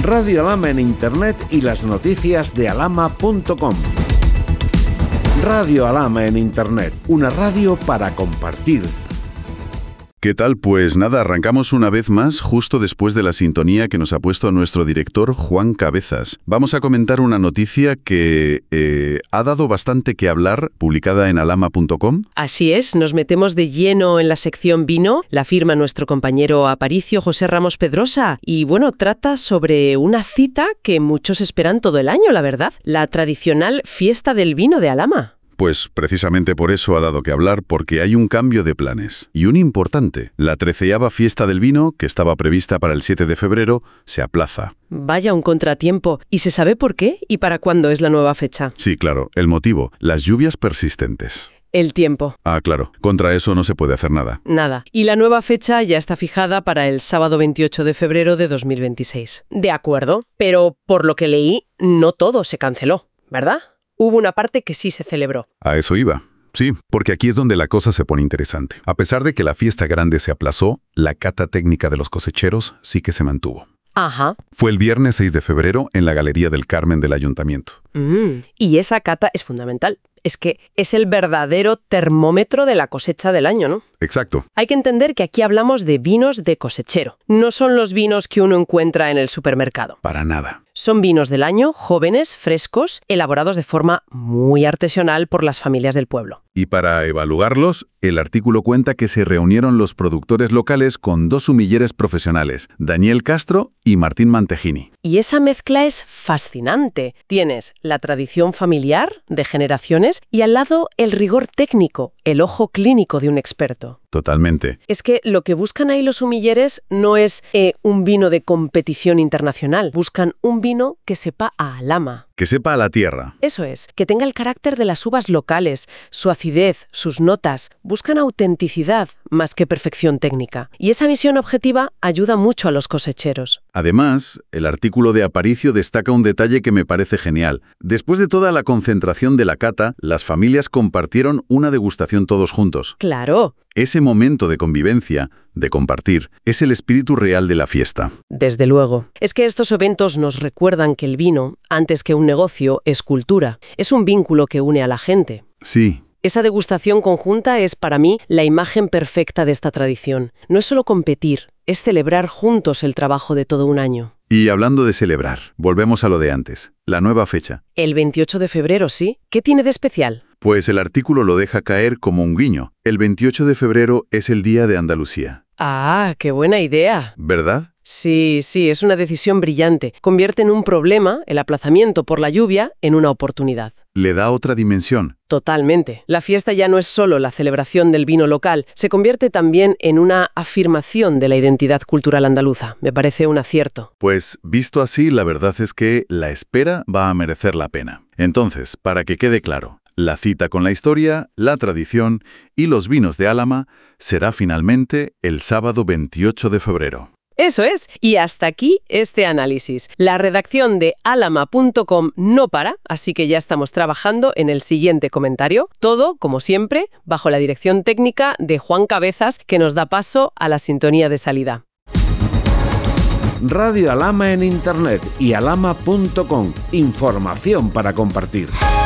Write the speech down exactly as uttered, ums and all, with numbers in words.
Radio Alhama en Internet y las noticias de alhama punto com. Radio Alhama en Internet, una radio para compartir. ¿Qué tal? Pues nada, arrancamos una vez más justo después de la sintonía que nos ha puesto nuestro director Juan Cabezas. Vamos a comentar una noticia que eh, ha dado bastante que hablar, publicada en alhama punto com. Así es, nos metemos de lleno en la sección vino, la firma nuestro compañero aparicio José Ramos Pedrosa, y bueno, trata sobre una cita que muchos esperan todo el año, la verdad, la tradicional fiesta del vino de Alhama. Pues precisamente por eso ha dado que hablar, porque hay un cambio de planes. Y un importante. La treceava fiesta del vino, que estaba prevista para el siete de febrero, se aplaza. Vaya, un contratiempo. ¿Y se sabe por qué y para cuándo es la nueva fecha? Sí, claro. El motivo, las lluvias persistentes. El tiempo. Ah, claro. Contra eso no se puede hacer nada. Nada. Y la nueva fecha ya está fijada para el sábado veintiocho de febrero de dos mil veintiséis. De acuerdo, pero por lo que leí, no todo se canceló, ¿verdad? Hubo una parte que sí se celebró. A eso iba. Sí, porque aquí es donde la cosa se pone interesante. A pesar de que la fiesta grande se aplazó, la cata técnica de los cosecheros sí que se mantuvo. Ajá. Fue el viernes seis de febrero en la Galería del Carmen del Ayuntamiento. Mm, y esa cata es fundamental. Es que es el verdadero termómetro de la cosecha del año, ¿no? Exacto. Hay que entender que aquí hablamos de vinos de cosechero. No son los vinos que uno encuentra en el supermercado. Para nada. Son vinos del año, jóvenes, frescos, elaborados de forma muy artesanal por las familias del pueblo. Y para evaluarlos, el artículo cuenta que se reunieron los productores locales con dos sumilleres profesionales, Daniel Castro y Martín Mantejini. Y esa mezcla es fascinante. Tienes la tradición familiar de generaciones y al lado el rigor técnico, el ojo clínico de un experto. Totalmente. Es que lo que buscan ahí los sumilleres no es eh, un vino de competición internacional. Buscan un vino que sepa a Alhama. Que sepa a la tierra. Eso es, que tenga el carácter de las uvas locales, su acidez, sus notas. Buscan autenticidad más que perfección técnica. Y esa visión objetiva ayuda mucho a los cosecheros. Además, el artículo de Aparicio destaca un detalle que me parece genial. Después de toda la concentración de la cata, las familias compartieron una degustación todos juntos. ¡Claro! Ese momento de convivencia, de compartir, es el espíritu real de la fiesta. Desde luego. Es que estos eventos nos recuerdan que el vino, antes que un negocio, es cultura. Es un vínculo que une a la gente. Sí. Esa degustación conjunta es, para mí, la imagen perfecta de esta tradición. No es solo competir, es celebrar juntos el trabajo de todo un año. Y hablando de celebrar, volvemos a lo de antes, la nueva fecha. El veintiocho de febrero, ¿sí? ¿Qué tiene de especial? Pues el artículo lo deja caer como un guiño. El veintiocho de febrero es el Día de Andalucía. Ah, qué buena idea. ¿Verdad? Sí, sí, es una decisión brillante. Convierte en un problema, el aplazamiento por la lluvia, en una oportunidad. Le da otra dimensión. Totalmente. La fiesta ya no es solo la celebración del vino local, se convierte también en una afirmación de la identidad cultural andaluza. Me parece un acierto. Pues, visto así, la verdad es que la espera va a merecer la pena. Entonces, para que quede claro, la cita con la historia, la tradición y los vinos de Alhama será finalmente el sábado veintiocho de febrero. Eso es, y hasta aquí este análisis. La redacción de alhama punto com no para, así que ya estamos trabajando en el siguiente comentario. Todo, como siempre, bajo la dirección técnica de Juan Cabezas, que nos da paso a la sintonía de salida. Radio Alhama en Internet y alhama punto com. Información para compartir.